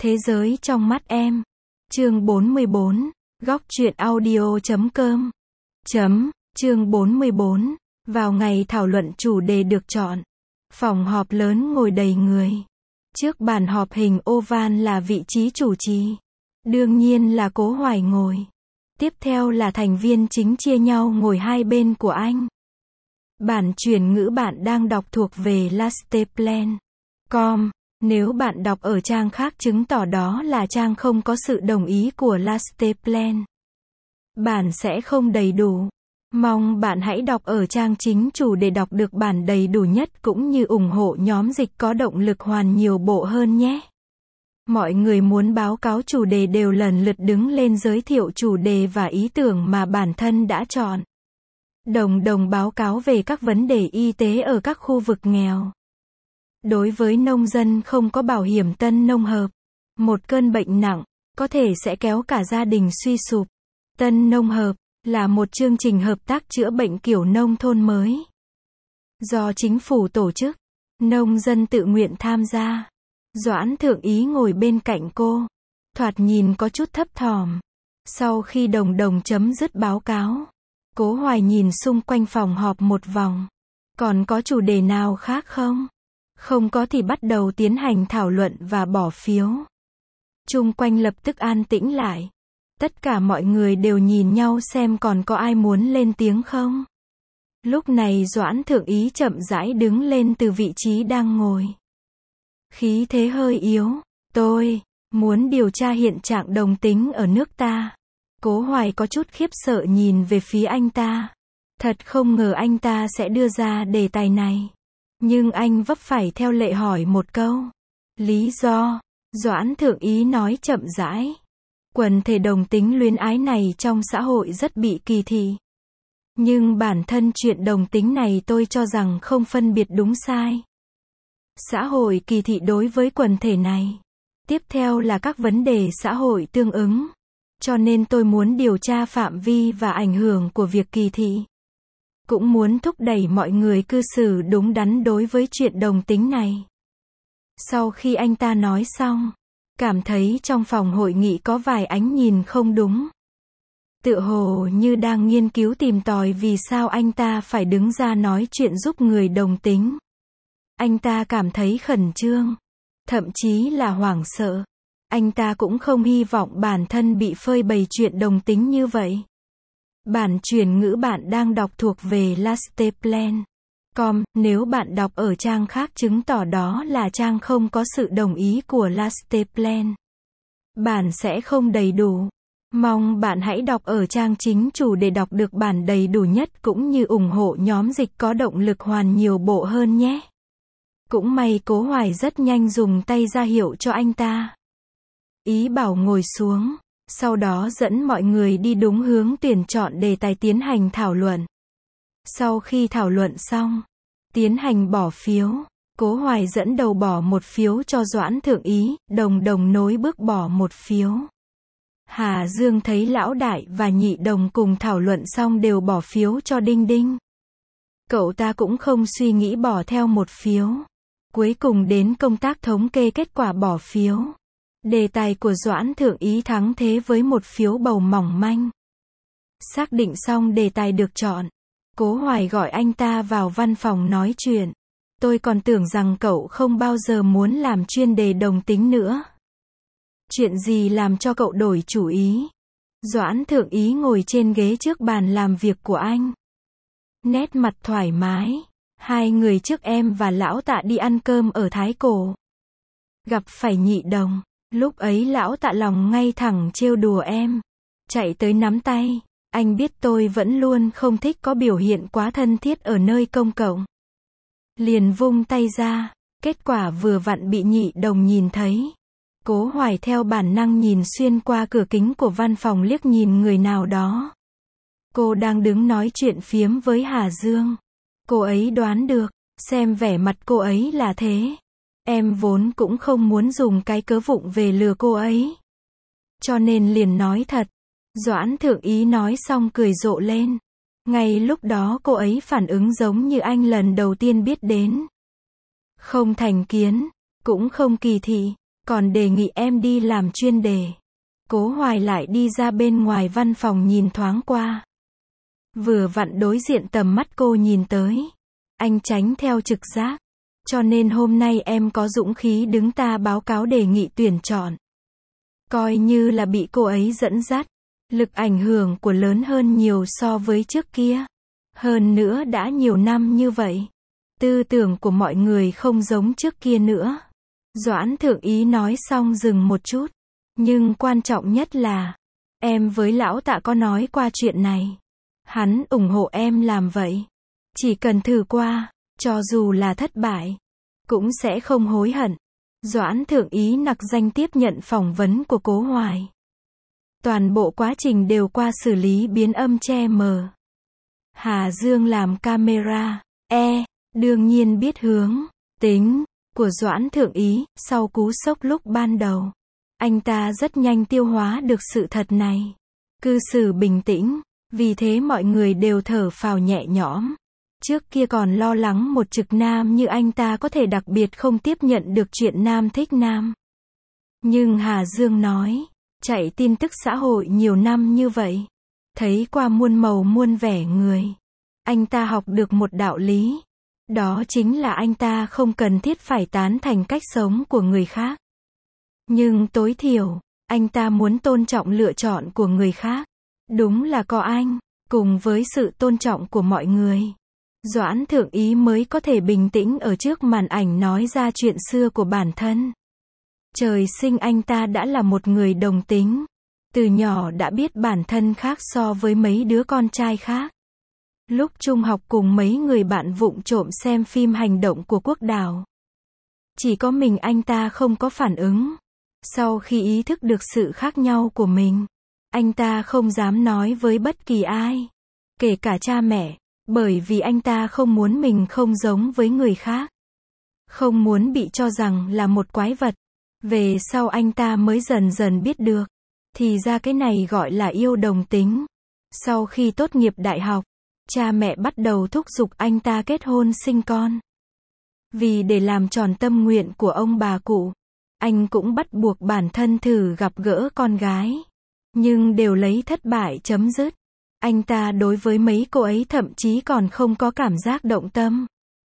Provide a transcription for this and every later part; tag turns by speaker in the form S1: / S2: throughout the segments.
S1: Thế giới trong mắt em. Chương 44. Góc truyện audio.com. Chương 44. Vào ngày thảo luận chủ đề được chọn, phòng họp lớn ngồi đầy người. Trước bàn họp hình oval là vị trí chủ trì. Đương nhiên là Cố Hoài ngồi. Tiếp theo là thành viên chính chia nhau ngồi hai bên của anh. Bản chuyển ngữ bạn đang đọc thuộc về lasteplan.com. Nếu bạn đọc ở trang khác chứng tỏ đó là trang không có sự đồng ý của Lasteplan. Bản sẽ không đầy đủ. Mong bạn hãy đọc ở trang chính chủ để đọc được bản đầy đủ nhất cũng như ủng hộ nhóm dịch có động lực hoàn nhiều bộ hơn nhé. Mọi người muốn báo cáo chủ đề đều lần lượt đứng lên giới thiệu chủ đề và ý tưởng mà bản thân đã chọn. Đồng báo cáo về các vấn đề y tế ở các khu vực nghèo. Đối với nông dân không có bảo hiểm tân nông hợp, một cơn bệnh nặng có thể sẽ kéo cả gia đình suy sụp. Tân nông hợp là một chương trình hợp tác chữa bệnh kiểu nông thôn mới do chính phủ tổ chức, nông dân tự nguyện tham gia. Doãn Thượng Ý ngồi bên cạnh cô, thoạt nhìn có chút thấp thỏm. Sau khi đồng chấm dứt báo cáo, Cố Hoài nhìn xung quanh phòng họp một vòng. Còn có chủ đề nào khác không? Không có thì bắt đầu tiến hành thảo luận và bỏ phiếu. Chung quanh lập tức an tĩnh lại. Tất cả mọi người đều nhìn nhau xem còn có ai muốn lên tiếng không. Lúc này Doãn Thượng Ý chậm rãi đứng lên từ vị trí đang ngồi. Khí thế hơi yếu. Tôi muốn điều tra hiện trạng đồng tính ở nước ta. Cố Hoài có chút khiếp sợ nhìn về phía anh ta. Thật không ngờ anh ta sẽ đưa ra đề tài này. Nhưng anh vấp phải theo lệ hỏi một câu. Lý do? Doãn Thượng Ý nói chậm rãi. Quần thể đồng tính luyến ái này trong xã hội rất bị kỳ thị. Nhưng bản thân chuyện đồng tính này tôi cho rằng không phân biệt đúng sai. Xã hội kỳ thị đối với quần thể này. Tiếp theo là các vấn đề xã hội tương ứng. Cho nên tôi muốn điều tra phạm vi và ảnh hưởng của việc kỳ thị. Cũng muốn thúc đẩy mọi người cư xử đúng đắn đối với chuyện đồng tính này. Sau khi anh ta nói xong, cảm thấy trong phòng hội nghị có vài ánh nhìn không đúng. Tựa hồ như đang nghiên cứu tìm tòi vì sao anh ta phải đứng ra nói chuyện giúp người đồng tính. Anh ta cảm thấy khẩn trương, thậm chí là hoảng sợ. Anh ta cũng không hy vọng bản thân bị phơi bày chuyện đồng tính như vậy. Bản chuyển ngữ bạn đang đọc thuộc về lasteplan.com. Nếu bạn đọc ở trang khác chứng tỏ đó là trang không có sự đồng ý của Lasteplan. Bản sẽ không đầy đủ. Mong bạn hãy đọc ở trang chính chủ để đọc được bản đầy đủ nhất cũng như ủng hộ nhóm dịch có động lực hoàn nhiều bộ hơn nhé. Cũng may Cố Hoài rất nhanh dùng tay ra hiệu cho anh ta. Ý bảo ngồi xuống. Sau đó dẫn mọi người đi đúng hướng tuyển chọn đề tài tiến hành thảo luận. Sau khi thảo luận xong, tiến hành bỏ phiếu. Cố Hoài dẫn đầu bỏ một phiếu cho Doãn Thượng Ý, đồng nối bước bỏ một phiếu. Hà Dương thấy lão đại và nhị đồng cùng thảo luận xong đều bỏ phiếu cho Đinh Đinh. Cậu ta cũng không suy nghĩ bỏ theo một phiếu. Cuối cùng đến công tác thống kê kết quả bỏ phiếu. Đề tài của Doãn Thượng Ý thắng thế với một phiếu bầu mỏng manh. Xác định xong đề tài được chọn, Cố Hoài gọi anh ta vào văn phòng nói chuyện. Tôi còn tưởng rằng cậu không bao giờ muốn làm chuyên đề đồng tính nữa. Chuyện gì làm cho cậu đổi chủ ý? Doãn Thượng Ý ngồi trên ghế trước bàn làm việc của anh. Nét mặt thoải mái. 2 người trước em và lão Tạ đi ăn cơm ở Thái Cổ. Gặp phải nhị đồng. Lúc ấy lão Tạ lòng ngay thẳng trêu đùa em. Chạy tới nắm tay. Anh biết tôi vẫn luôn không thích có biểu hiện quá thân thiết ở nơi công cộng. Liền vung tay ra. Kết quả vừa vặn bị nhị đồng nhìn thấy. Cố Hoài theo bản năng nhìn xuyên qua cửa kính của văn phòng liếc nhìn người nào đó. Cô đang đứng nói chuyện phiếm với Hà Dương. Cô ấy đoán được. Xem vẻ mặt cô ấy là thế. Em vốn cũng không muốn dùng cái cớ vụng về lừa cô ấy. Cho nên liền nói thật. Doãn Thượng Ý nói xong cười rộ lên. Ngay lúc đó cô ấy phản ứng giống như anh lần đầu tiên biết đến. Không thành kiến, cũng không kỳ thị. còn đề nghị em đi làm chuyên đề. Cố Hoài lại đi ra bên ngoài văn phòng nhìn thoáng qua. Vừa vặn đối diện tầm mắt cô nhìn tới. Anh tránh theo trực giác. Cho nên hôm nay em có dũng khí đứng ta báo cáo đề nghị tuyển chọn. Coi như là bị cô ấy dẫn dắt. Lực ảnh hưởng của lớn hơn nhiều so với trước kia. Hơn nữa đã nhiều năm như vậy. Tư tưởng của mọi người không giống trước kia nữa. Doãn Thượng Ý nói xong dừng một chút. Nhưng quan trọng nhất là, em với lão Tạ có nói qua chuyện này. Hắn ủng hộ em làm vậy. Chỉ cần thử qua, cho dù là thất bại, cũng sẽ không hối hận. Doãn Thượng Ý nặc danh tiếp nhận phỏng vấn của Cố Hoài. Toàn bộ quá trình đều qua xử lý biến âm che mờ. Hà Dương làm camera, đương nhiên biết hướng, tính, của Doãn Thượng Ý, sau cú sốc lúc ban đầu. Anh ta rất nhanh tiêu hóa được sự thật này. Cư xử bình tĩnh, vì thế mọi người đều thở phào nhẹ nhõm. Trước kia còn lo lắng một trực nam như anh ta có thể đặc biệt không tiếp nhận được chuyện nam thích nam. Nhưng Hà Dương nói, chạy tin tức xã hội nhiều năm như vậy, thấy qua muôn màu muôn vẻ người. Anh ta học được một đạo lý. Đó chính là anh ta không cần thiết phải tán thành cách sống của người khác. Nhưng tối thiểu, anh ta muốn tôn trọng lựa chọn của người khác. Đúng là có anh, cùng với sự tôn trọng của mọi người. Doãn Thượng Ý mới có thể bình tĩnh ở trước màn ảnh nói ra chuyện xưa của bản thân. Trời sinh anh ta đã là một người đồng tính. Từ nhỏ đã biết bản thân khác so với mấy đứa con trai khác. Lúc trung học cùng mấy người bạn vụng trộm xem phim hành động của Quốc Đào. Chỉ có mình anh ta không có phản ứng. Sau khi ý thức được sự khác nhau của mình, anh ta không dám nói với bất kỳ ai, kể cả cha mẹ, bởi vì anh ta không muốn mình không giống với người khác. Không muốn bị cho rằng là một quái vật. Về sau anh ta mới dần dần biết được, thì ra cái này gọi là yêu đồng tính. Sau khi tốt nghiệp đại học, cha mẹ bắt đầu thúc giục anh ta kết hôn sinh con. Vì để làm tròn tâm nguyện của ông bà cụ, anh cũng bắt buộc bản thân thử gặp gỡ con gái. Nhưng đều lấy thất bại chấm dứt. Anh ta đối với mấy cô ấy thậm chí còn không có cảm giác động tâm.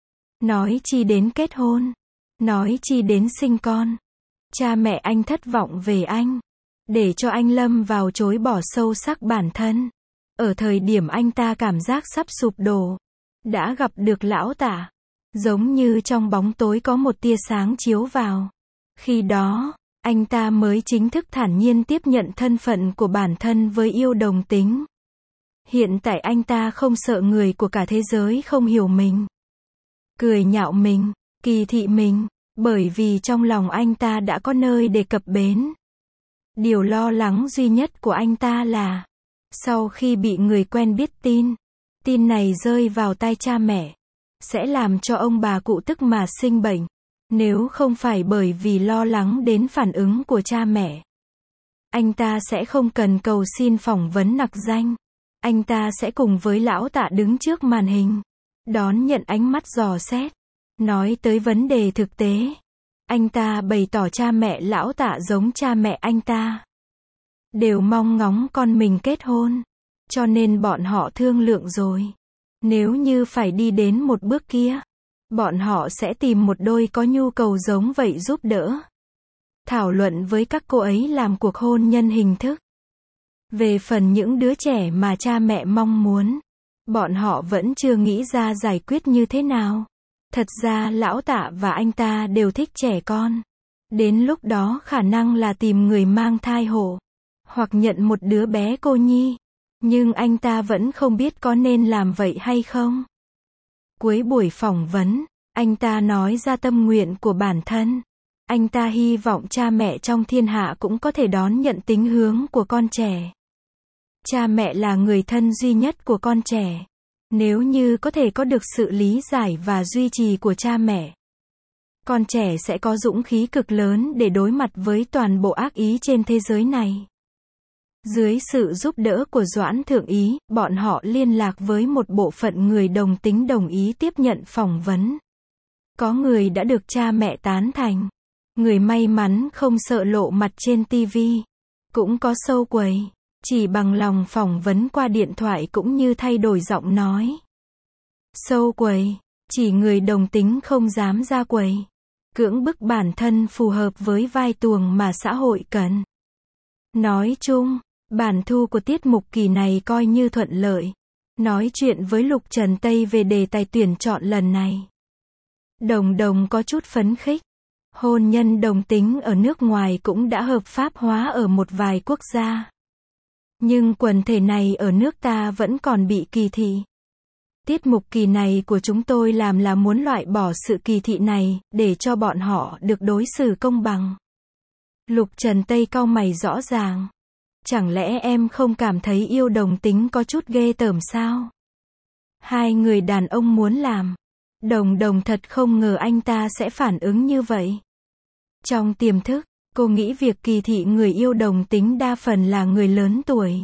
S1: Nói chi đến kết hôn. Nói chi đến sinh con. Cha mẹ anh thất vọng về anh. Để cho anh lâm vào chối bỏ sâu sắc bản thân. Ở thời điểm anh ta cảm giác sắp sụp đổ, đã gặp được lão Tạ. Giống như trong bóng tối có một tia sáng chiếu vào. Khi đó, anh ta mới chính thức thản nhiên tiếp nhận thân phận của bản thân với yêu đồng tính. Hiện tại anh ta không sợ người của cả thế giới không hiểu mình, cười nhạo mình, kỳ thị mình, bởi vì trong lòng anh ta đã có nơi để cập bến. Điều lo lắng duy nhất của anh ta là, sau khi bị người quen biết tin này rơi vào tay cha mẹ, sẽ làm cho ông bà cụ tức mà sinh bệnh. Nếu không phải bởi vì lo lắng đến phản ứng của cha mẹ, anh ta sẽ không cần cầu xin phỏng vấn nặc danh. Anh ta sẽ cùng với lão Tạ đứng trước màn hình, đón nhận ánh mắt dò xét. Nói tới vấn đề thực tế, anh ta bày tỏ cha mẹ lão Tạ giống cha mẹ anh ta. Đều mong ngóng con mình kết hôn. Cho nên bọn họ thương lượng rồi. Nếu như phải đi đến một bước kia, bọn họ sẽ tìm một đôi có nhu cầu giống vậy giúp đỡ. Thảo luận với các cô ấy làm cuộc hôn nhân hình thức. Về phần những đứa trẻ mà cha mẹ mong muốn, bọn họ vẫn chưa nghĩ ra giải quyết như thế nào. Thật ra lão Tạ và anh ta đều thích trẻ con. Đến lúc đó khả năng là tìm người mang thai hộ, hoặc nhận một đứa bé cô nhi. Nhưng anh ta vẫn không biết có nên làm vậy hay không. Cuối buổi phỏng vấn, anh ta nói ra tâm nguyện của bản thân. Anh ta hy vọng cha mẹ trong thiên hạ cũng có thể đón nhận tín hướng của con trẻ. Cha mẹ là người thân duy nhất của con trẻ. Nếu như có thể có được sự lý giải và duy trì của cha mẹ, con trẻ sẽ có dũng khí cực lớn để đối mặt với toàn bộ ác ý trên thế giới này. Dưới sự giúp đỡ của Doãn Thượng Ý, bọn họ liên lạc với một bộ phận người đồng tính đồng ý tiếp nhận phỏng vấn. Có người đã được cha mẹ tán thành. Người may mắn không sợ lộ mặt trên TV. Cũng có show quầy. Chỉ bằng lòng phỏng vấn qua điện thoại cũng như thay đổi giọng nói. Show quầy. Chỉ người đồng tính không dám ra quầy. Cưỡng bức bản thân phù hợp với vai tuồng mà xã hội cần. Nói chung, bản thu của tiết mục kỳ này coi như thuận lợi. Nói chuyện với Lục Trần Tây về đề tài tuyển chọn lần này. Đồng Đồng có chút phấn khích. Hôn nhân đồng tính ở nước ngoài cũng đã hợp pháp hóa ở một vài quốc gia. Nhưng quần thể này ở nước ta vẫn còn bị kỳ thị. Tiết mục kỳ này của chúng tôi làm là muốn loại bỏ sự kỳ thị này, để cho bọn họ được đối xử công bằng. Lục Trần Tây cau mày rõ ràng. Chẳng lẽ em không cảm thấy yêu đồng tính có chút ghê tởm sao? Hai người đàn ông muốn làm. Đồng Đồng thật không ngờ anh ta sẽ phản ứng như vậy. Trong tiềm thức, cô nghĩ việc kỳ thị người yêu đồng tính đa phần là người lớn tuổi.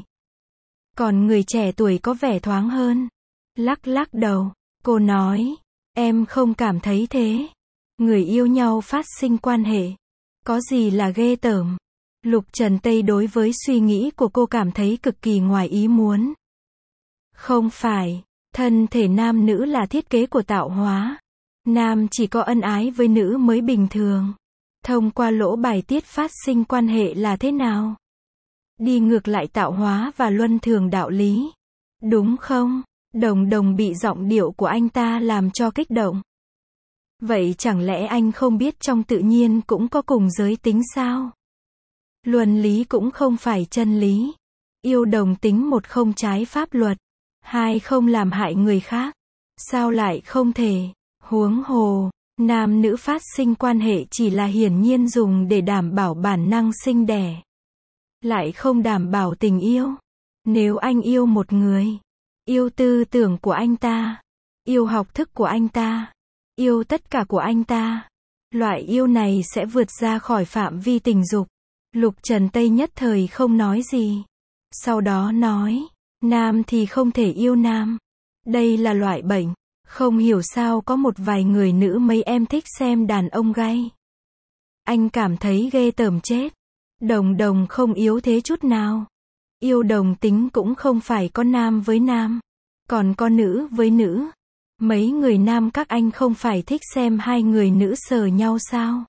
S1: Còn người trẻ tuổi có vẻ thoáng hơn. Lắc lắc đầu, cô nói, em không cảm thấy thế. Người yêu nhau phát sinh quan hệ. Có gì là ghê tởm? Lục Trần Tây đối với suy nghĩ của cô cảm thấy cực kỳ ngoài ý muốn. Không phải, thân thể nam nữ là thiết kế của tạo hóa. Nam chỉ có ân ái với nữ mới bình thường. Thông qua lỗ bài tiết phát sinh quan hệ là thế nào? Đi ngược lại tạo hóa và luân thường đạo lý. Đúng không? Đồng Đồng bị giọng điệu của anh ta làm cho kích động. Vậy chẳng lẽ anh không biết trong tự nhiên cũng có cùng giới tính sao? Luân lý cũng không phải chân lý. Yêu đồng tính một không trái pháp luật. Hai không làm hại người khác. Sao lại không thể? Huống hồ, nam nữ phát sinh quan hệ chỉ là hiển nhiên dùng để đảm bảo bản năng sinh đẻ. Lại không đảm bảo tình yêu. Nếu anh yêu một người, yêu tư tưởng của anh ta, yêu học thức của anh ta, yêu tất cả của anh ta, loại yêu này sẽ vượt ra khỏi phạm vi tình dục. Lục Trần Tây nhất thời không nói gì. Sau đó nói, nam thì không thể yêu nam. Đây là loại bệnh. Không hiểu sao có một vài người nữ mấy em thích xem đàn ông gay. Anh cảm thấy ghê tởm chết. Đồng Đồng không yếu thế chút nào. Yêu đồng tính cũng không phải có nam với nam. Còn có nữ với nữ. Mấy người nam các anh không phải thích xem hai người nữ sờ nhau sao?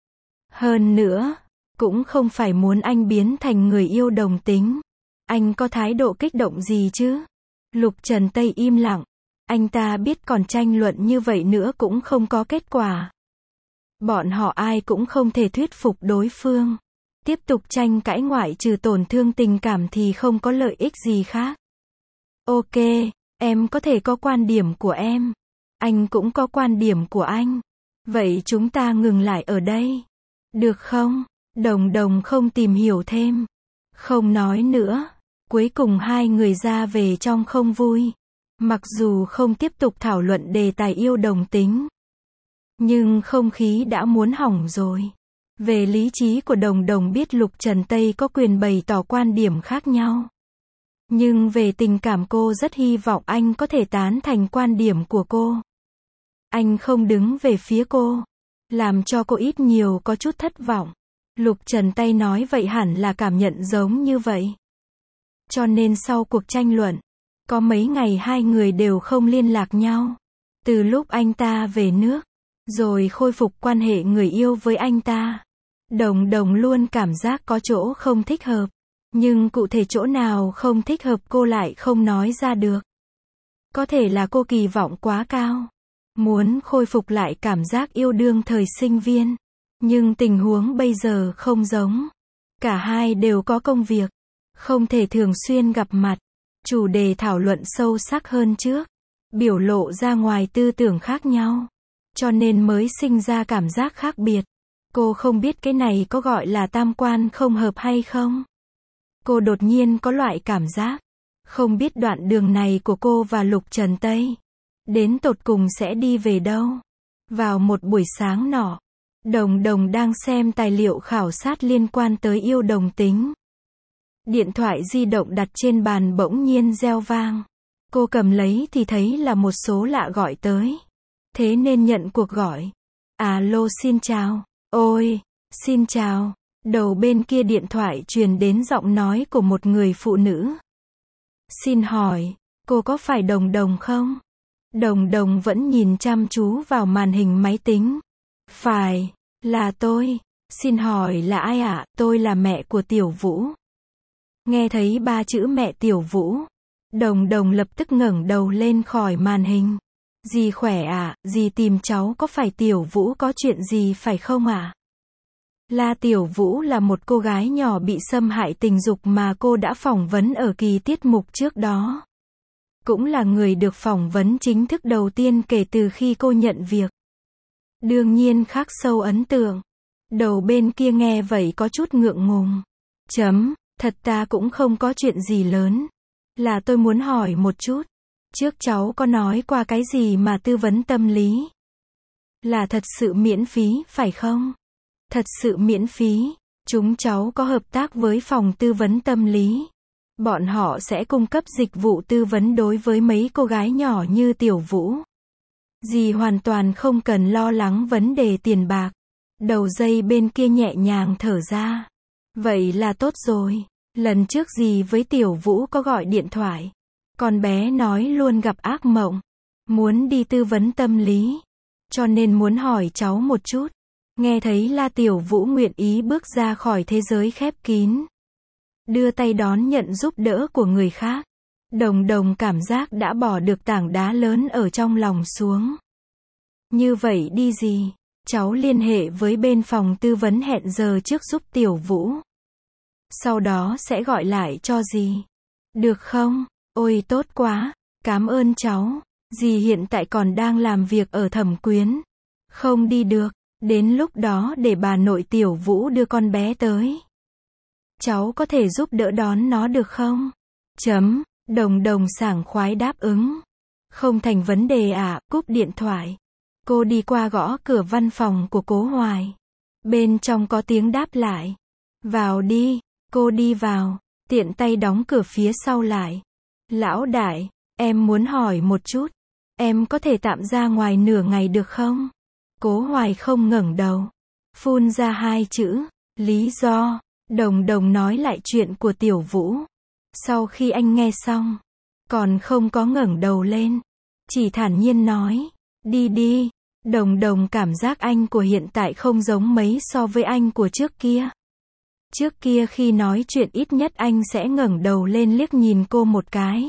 S1: Hơn nữa, cũng không phải muốn anh biến thành người yêu đồng tính. Anh có thái độ kích động gì chứ? Lục Trần Tây im lặng. Anh ta biết còn tranh luận như vậy nữa cũng không có kết quả. Bọn họ ai cũng không thể thuyết phục đối phương. Tiếp tục tranh cãi ngoại trừ tổn thương tình cảm thì không có lợi ích gì khác. Ok, em có thể có quan điểm của em. Anh cũng có quan điểm của anh. Vậy chúng ta ngừng lại ở đây. Được không? Đồng Đồng không tìm hiểu thêm. Không nói nữa. Cuối cùng hai người ra về trong không vui. Mặc dù không tiếp tục thảo luận đề tài yêu đồng tính. Nhưng không khí đã muốn hỏng rồi. Về lý trí của Đồng Đồng biết Lục Trần Tây có quyền bày tỏ quan điểm khác nhau. Nhưng về tình cảm cô rất hy vọng anh có thể tán thành quan điểm của cô. Anh không đứng về phía cô. Làm cho cô ít nhiều có chút thất vọng. Lục Trần Tây nói vậy hẳn là cảm nhận giống như vậy. Cho nên sau cuộc tranh luận, có mấy ngày hai người đều không liên lạc nhau. Từ lúc anh ta về nước, rồi khôi phục quan hệ người yêu với anh ta. Đồng Đồng luôn cảm giác có chỗ không thích hợp. Nhưng cụ thể chỗ nào không thích hợp cô lại không nói ra được. Có thể là cô kỳ vọng quá cao. Muốn khôi phục lại cảm giác yêu đương thời sinh viên. Nhưng tình huống bây giờ không giống. Cả hai đều có công việc. Không thể thường xuyên gặp mặt. Chủ đề thảo luận sâu sắc hơn trước. Biểu lộ ra ngoài tư tưởng khác nhau. Cho nên mới sinh ra cảm giác khác biệt. Cô không biết cái này có gọi là tam quan không hợp hay không? Cô đột nhiên có loại cảm giác. Không biết đoạn đường này của cô và Lục Trần Tây. Đến tột cùng sẽ đi về đâu? Vào một buổi sáng nọ. Đồng Đồng đang xem tài liệu khảo sát liên quan tới yêu đồng tính. Điện thoại di động đặt trên bàn bỗng nhiên reo vang. Cô cầm lấy thì thấy là một số lạ gọi tới. Thế nên nhận cuộc gọi. Alo xin chào. Ôi, Xin chào. Đầu bên kia điện thoại truyền đến giọng nói của một người phụ nữ. Xin hỏi, cô có phải Đồng Đồng không? Đồng Đồng vẫn nhìn chăm chú vào màn hình máy tính. Phải, là tôi. Xin hỏi là ai ạ? Tôi là mẹ của Tiểu Vũ. Nghe thấy 3 chữ mẹ Tiểu Vũ, Đồng Đồng lập tức ngẩng đầu lên khỏi màn hình. Dì khỏe ạ, dì tìm cháu có phải Tiểu Vũ có chuyện gì phải không ạ? La Tiểu Vũ là một cô gái nhỏ bị xâm hại tình dục mà cô đã phỏng vấn ở kỳ tiết mục trước đó. Cũng là người được phỏng vấn chính thức đầu tiên kể từ khi cô nhận việc. Đương nhiên khắc sâu ấn tượng. Đầu bên kia nghe vậy có chút ngượng ngùng. Thật ta cũng không có chuyện gì lớn. Là tôi muốn hỏi một chút. Trước cháu có nói qua cái gì mà tư vấn tâm lý? Là thật sự miễn phí, phải không? Thật sự miễn phí. Chúng cháu có hợp tác với phòng tư vấn tâm lý. Bọn họ sẽ cung cấp dịch vụ tư vấn đối với mấy cô gái nhỏ như Tiểu Vũ. Dì hoàn toàn không cần lo lắng vấn đề tiền bạc. Đầu dây bên kia nhẹ nhàng thở ra. Vậy là tốt rồi. Lần trước dì với Tiểu Vũ có gọi điện thoại. Con bé nói luôn gặp ác mộng. Muốn đi tư vấn tâm lý. Cho nên muốn hỏi cháu một chút. Nghe thấy La Tiểu Vũ nguyện ý bước ra khỏi thế giới khép kín. Đưa tay đón nhận giúp đỡ của người khác. Đồng Đồng cảm giác đã bỏ được tảng đá lớn ở trong lòng xuống. Như vậy đi dì. Cháu liên hệ với bên phòng tư vấn hẹn giờ trước giúp Tiểu Vũ. Sau đó sẽ gọi lại cho dì. Được không? Ôi tốt quá. Cảm ơn cháu. Dì hiện tại còn đang làm việc ở Thẩm Quyến. Không đi được. Đến lúc đó để bà nội Tiểu Vũ đưa con bé tới. Cháu có thể giúp đỡ đón nó được không? Đồng Đồng sảng khoái đáp ứng. Không thành vấn đề ạ, cúp điện thoại. Cô đi qua gõ cửa văn phòng của Cố Hoài. Bên trong có tiếng đáp lại. Vào đi. Cô đi vào. Tiện tay đóng cửa phía sau lại. Lão đại, em muốn hỏi một chút. Em có thể tạm ra ngoài nửa ngày được không? Cố Hoài không ngẩng đầu. Phun ra 2 chữ. Lý do. Đồng Đồng nói lại chuyện của Tiểu Vũ. Sau khi anh nghe xong, còn không có ngẩng đầu lên. Chỉ thản nhiên nói. Đi đi. Đồng Đồng cảm giác anh của hiện tại không giống mấy so với anh của trước kia. Trước kia khi nói chuyện ít nhất anh sẽ ngẩng đầu lên liếc nhìn cô một cái.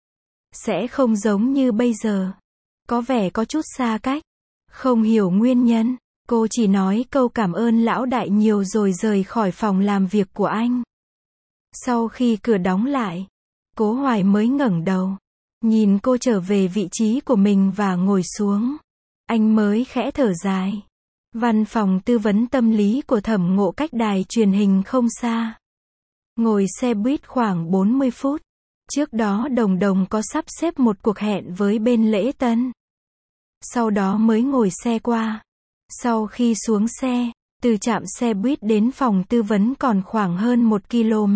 S1: Sẽ không giống như bây giờ. Có vẻ có chút xa cách. Không hiểu nguyên nhân. Cô chỉ nói câu cảm ơn lão đại nhiều rồi rời khỏi phòng làm việc của anh. Sau khi cửa đóng lại, Cố Hoài mới ngẩng đầu. Nhìn cô trở về vị trí của mình và ngồi xuống. Anh mới khẽ thở dài. Văn phòng tư vấn tâm lý của Thẩm Ngộ cách đài truyền hình không xa. Ngồi xe buýt khoảng 40 phút. Trước đó Đồng Đồng có sắp xếp một cuộc hẹn với bên lễ tân. Sau đó mới ngồi xe qua. Sau khi xuống xe, từ trạm xe buýt đến phòng tư vấn còn khoảng hơn 1 km.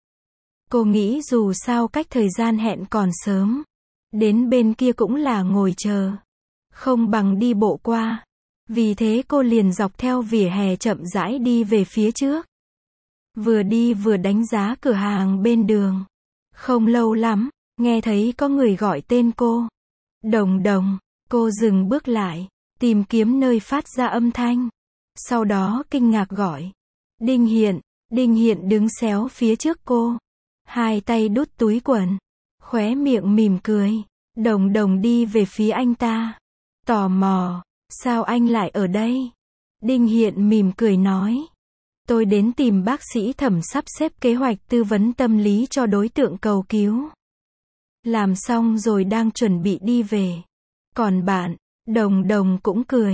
S1: Cô nghĩ dù sao cách thời gian hẹn còn sớm. Đến bên kia cũng là ngồi chờ. Không bằng đi bộ qua. Vì thế cô liền dọc theo vỉa hè chậm rãi đi về phía trước. Vừa đi vừa đánh giá cửa hàng bên đường. Không lâu lắm, nghe thấy có người gọi tên cô. Đồng Đồng. Cô dừng bước lại, tìm kiếm nơi phát ra âm thanh. Sau đó kinh ngạc gọi. Đinh Hiện. Đinh Hiện đứng xéo phía trước cô. 2 tay đút túi quần. Khóe miệng mỉm cười. Đồng Đồng đi về phía anh ta. Tò mò. Sao anh lại ở đây? Đinh Hiện mỉm cười nói. Tôi đến tìm bác sĩ Thẩm sắp xếp kế hoạch tư vấn tâm lý cho đối tượng cầu cứu. Làm xong rồi đang chuẩn bị đi về. Còn bạn? Đồng Đồng cũng cười.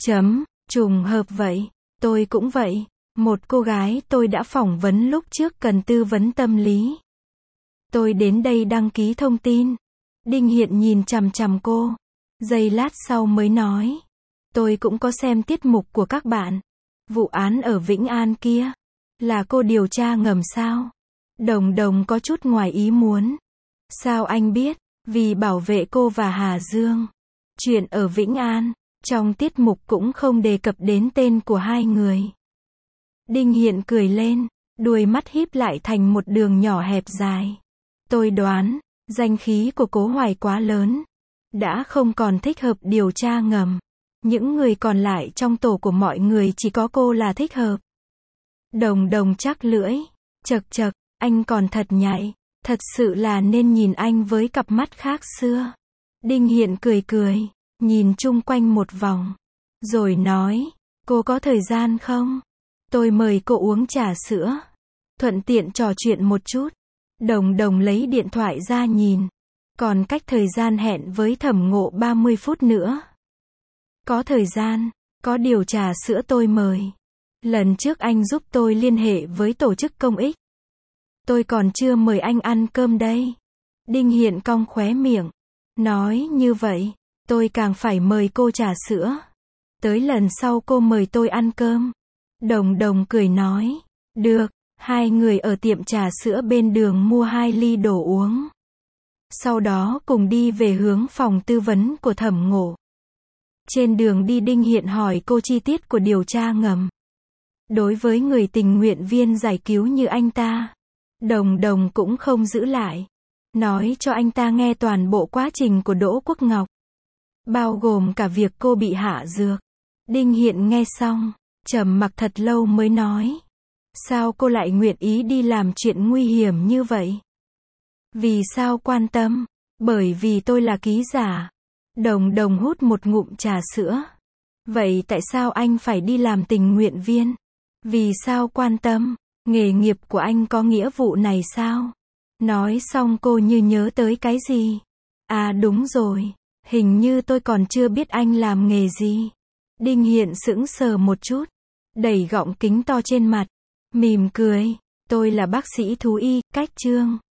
S1: Trùng hợp vậy. Tôi cũng vậy. Một cô gái tôi đã phỏng vấn lúc trước cần tư vấn tâm lý. Tôi đến đây đăng ký thông tin. Đinh Hiện nhìn chằm chằm cô. Giây lát sau mới nói. Tôi cũng có xem tiết mục của các bạn. Vụ án ở Vĩnh An kia. Là cô điều tra ngầm sao? Đồng Đồng có chút ngoài ý muốn. Sao anh biết? Vì bảo vệ cô và Hà Dương. Chuyện ở Vĩnh An, trong tiết mục cũng không đề cập đến tên của 2 người. Đinh Hiện cười lên, đuôi mắt híp lại thành một đường nhỏ hẹp dài. Tôi đoán, danh khí của Cố Hoài quá lớn, đã không còn thích hợp điều tra ngầm. Những người còn lại trong tổ của mọi người chỉ có cô là thích hợp. Đồng Đồng chắc lưỡi, chậc chậc, anh còn thật nhạy, thật sự là nên nhìn anh với cặp mắt khác xưa. Đinh Hiện cười cười, nhìn chung quanh một vòng, rồi nói, cô có thời gian không? Tôi mời cô uống trà sữa, thuận tiện trò chuyện một chút. Đồng Đồng lấy điện thoại ra nhìn, còn cách thời gian hẹn với Thẩm Ngộ 30 phút nữa. Có thời gian, có điều trà sữa tôi mời. Lần trước anh giúp tôi liên hệ với tổ chức công ích. Tôi còn chưa mời anh ăn cơm đây. Đinh Hiện cong khóe miệng, nói như vậy, tôi càng phải mời cô trà sữa. Tới lần sau cô mời tôi ăn cơm. Đồng Đồng cười nói, được. Hai người ở tiệm trà sữa bên đường mua 2 ly đồ uống. Sau đó cùng đi về hướng phòng tư vấn của Thẩm Ngộ. Trên đường đi Đinh Hiện hỏi cô chi tiết của điều tra ngầm. Đối với người tình nguyện viên giải cứu như anh ta, Đồng Đồng cũng không giữ lại. Nói cho anh ta nghe toàn bộ quá trình của Đỗ Quốc Ngọc, bao gồm cả việc cô bị hạ dược. Đinh Hiện nghe xong, trầm mặc thật lâu mới nói, sao cô lại nguyện ý đi làm chuyện nguy hiểm như vậy? Vì sao quan tâm? Bởi vì tôi là ký giả. Đồng Đồng hút một ngụm trà sữa. Vậy tại sao anh phải đi làm tình nguyện viên? Vì sao quan tâm? Nghề nghiệp của anh có nghĩa vụ này sao? Nói xong cô như nhớ tới cái gì. À đúng rồi, hình như tôi còn chưa biết anh làm nghề gì. Đinh Hiện sững sờ một chút, đẩy gọng kính to trên mặt, mỉm cười, tôi là bác sĩ thú y, Cách Trương.